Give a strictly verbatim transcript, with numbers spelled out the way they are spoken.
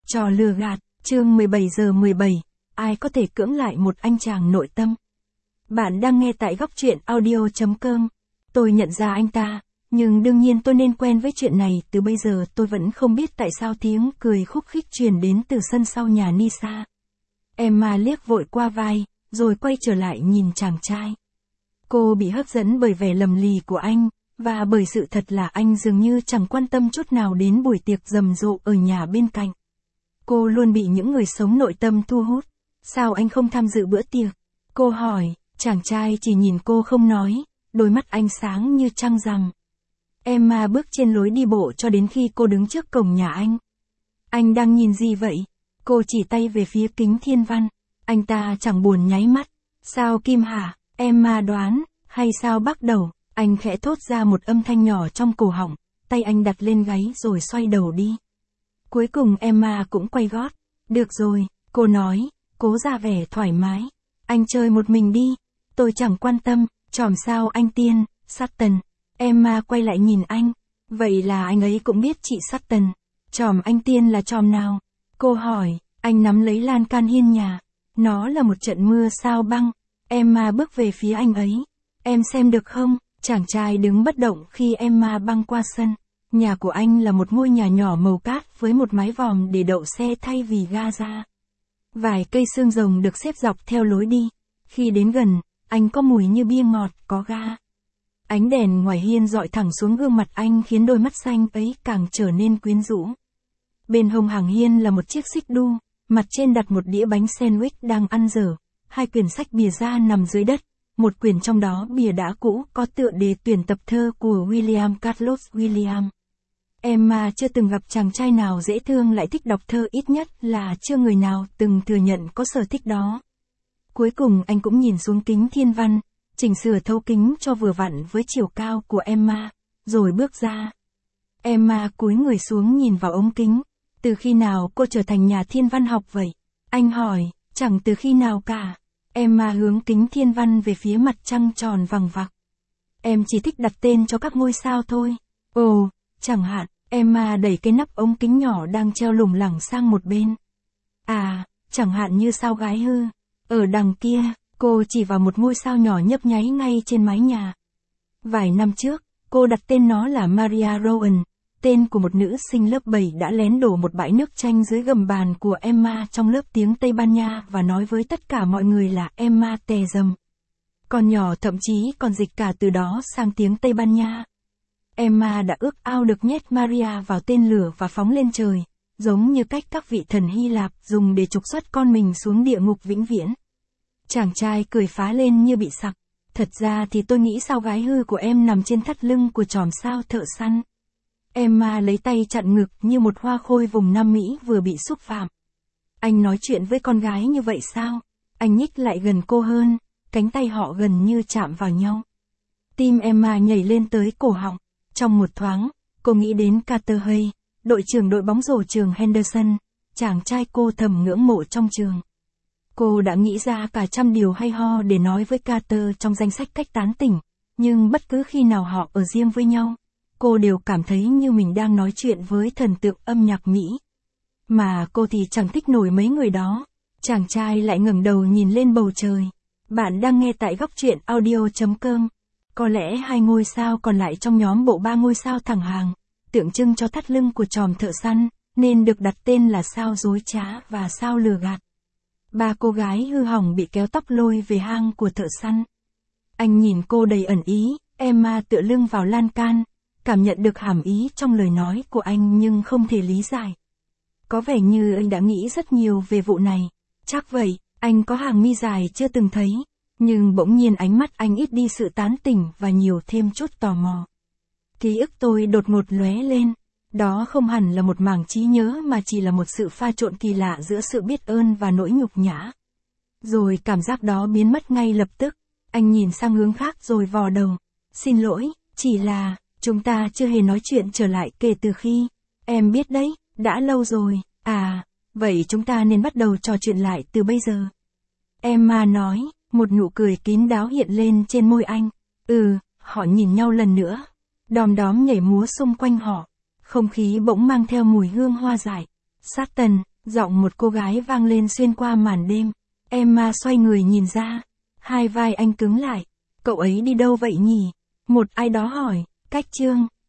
Trò lừa gạt, chương mười bảy giờ mười bảy, ai có thể cưỡng lại một anh chàng nội tâm? Bạn đang nghe tại góc truyện audio chấm com. Tôi nhận ra anh ta, nhưng đương nhiên tôi nên quen với chuyện này, từ bây giờ tôi vẫn không biết tại sao tiếng cười khúc khích truyền đến từ sân sau nhà Nisa. Emma liếc vội qua vai, rồi quay trở lại nhìn chàng trai. Cô bị hấp dẫn bởi vẻ lầm lì của anh, và bởi sự thật là anh dường như chẳng quan tâm chút nào đến buổi tiệc rầm rộ ở nhà bên cạnh. Cô luôn bị những người sống nội tâm thu hút. Sao anh không tham dự bữa tiệc? Cô hỏi, chàng trai chỉ nhìn cô không nói, đôi mắt anh sáng như trăng rằm. Emma bước trên lối đi bộ cho đến khi cô đứng trước cổng nhà anh. Anh đang nhìn gì vậy? Cô chỉ tay về phía kính thiên văn. Anh ta chẳng buồn nháy mắt. Sao Kim hả? Emma đoán, hay sao bắt đầu? Anh khẽ thốt ra một âm thanh nhỏ trong cổ họng, tay anh đặt lên gáy rồi xoay đầu đi. Cuối cùng Emma cũng quay gót. Được rồi, cô nói, cố ra vẻ thoải mái. Anh chơi một mình đi, tôi chẳng quan tâm, chòm sao anh Tiên, Sutton. Emma quay lại nhìn anh. Vậy là anh ấy cũng biết chị Sutton. Chòm anh Tiên là chòm nào? Cô hỏi, anh nắm lấy lan can hiên nhà. Nó là một trận mưa sao băng. Emma bước về phía anh ấy. Em xem được không? Chàng trai đứng bất động khi Emma băng qua sân. Nhà của anh là một ngôi nhà nhỏ màu cát với một mái vòm để đậu xe thay vì ga ra. Vài cây xương rồng được xếp dọc theo lối đi. Khi đến gần, anh có mùi như bia ngọt, có ga. Ánh đèn ngoài hiên dọi thẳng xuống gương mặt anh khiến đôi mắt xanh ấy càng trở nên quyến rũ. Bên hông hàng hiên là một chiếc xích đu, mặt trên đặt một đĩa bánh sandwich đang ăn dở. Hai quyển sách bìa da nằm dưới đất. Một quyển trong đó bìa đã cũ có tựa đề tuyển tập thơ của William Carlos William. Emma chưa từng gặp chàng trai nào dễ thương lại thích đọc thơ, ít nhất là chưa người nào từng thừa nhận có sở thích đó. Cuối cùng anh cũng nhìn xuống kính thiên văn, chỉnh sửa thấu kính cho vừa vặn với chiều cao của Emma, rồi bước ra. Emma cúi người xuống nhìn vào ống kính. Từ khi nào cô trở thành nhà thiên văn học vậy? Anh hỏi, chẳng từ khi nào cả. Emma hướng kính thiên văn về phía mặt trăng tròn vằng vặc. Em chỉ thích đặt tên cho các ngôi sao thôi. Ồ, chẳng hạn, Emma đẩy cái nắp ống kính nhỏ đang treo lủng lẳng sang một bên. À, chẳng hạn như sao gái hư. Ở đằng kia, cô chỉ vào một ngôi sao nhỏ nhấp nháy ngay trên mái nhà. Vài năm trước, cô đặt tên nó là Maria Rowan, tên của một nữ sinh lớp bảy đã lén đổ một bãi nước chanh dưới gầm bàn của Emma trong lớp tiếng Tây Ban Nha và nói với tất cả mọi người là Emma tè dầm. Con nhỏ thậm chí còn dịch cả từ đó sang tiếng Tây Ban Nha. Emma đã ước ao được nhét Maria vào tên lửa và phóng lên trời, giống như cách các vị thần Hy Lạp dùng để trục xuất con mình xuống địa ngục vĩnh viễn. Chàng trai cười phá lên như bị sặc. Thật ra thì tôi nghĩ sao gái hư của em nằm trên thắt lưng của chòm sao thợ săn. Emma lấy tay chặn ngực như một hoa khôi vùng Nam Mỹ vừa bị xúc phạm. Anh nói chuyện với con gái như vậy sao? Anh nhích lại gần cô hơn, cánh tay họ gần như chạm vào nhau. Tim Emma nhảy lên tới cổ họng. Trong một thoáng, cô nghĩ đến Carter Hay, đội trưởng đội bóng rổ trường Henderson, chàng trai cô thầm ngưỡng mộ trong trường. Cô đã nghĩ ra cả trăm điều hay ho để nói với Carter trong danh sách cách tán tỉnh, nhưng bất cứ khi nào họ ở riêng với nhau, cô đều cảm thấy như mình đang nói chuyện với thần tượng âm nhạc Mỹ. Mà cô thì chẳng thích nổi mấy người đó. Chàng trai lại ngẩng đầu nhìn lên bầu trời. Bạn đang nghe tại góc truyện audio chấm com. Có lẽ hai ngôi sao còn lại trong nhóm bộ ba ngôi sao thẳng hàng, tượng trưng cho thắt lưng của chòm thợ săn, nên được đặt tên là sao dối trá và sao lừa gạt. Ba cô gái hư hỏng bị kéo tóc lôi về hang của thợ săn. Anh nhìn cô đầy ẩn ý. Emma tựa lưng vào lan can, cảm nhận được hàm ý trong lời nói của anh nhưng không thể lý giải. Có vẻ như anh đã nghĩ rất nhiều về vụ này. Chắc vậy, anh có hàng mi dài chưa từng thấy. Nhưng bỗng nhiên ánh mắt anh ít đi sự tán tỉnh và nhiều thêm chút tò mò. Ký ức tôi đột ngột lóe lên. Đó không hẳn là một mảng trí nhớ mà chỉ là một sự pha trộn kỳ lạ giữa sự biết ơn và nỗi nhục nhã. Rồi cảm giác đó biến mất ngay lập tức. Anh nhìn sang hướng khác rồi vò đầu. Xin lỗi, chỉ là, chúng ta chưa hề nói chuyện trở lại kể từ khi, em biết đấy, đã lâu rồi. À, vậy chúng ta nên bắt đầu trò chuyện lại từ bây giờ. Emma nói. Một nụ cười kín đáo hiện lên trên môi anh. Ừ, họ nhìn nhau lần nữa. Đom đóm nhảy múa xung quanh họ. Không khí bỗng mang theo mùi hương hoa dại. Sutton, Giọng một cô gái vang lên xuyên qua màn đêm. Emma xoay người nhìn ra. Hai vai anh cứng lại. Cậu ấy đi đâu vậy nhỉ? Một ai đó hỏi. Cách Trương.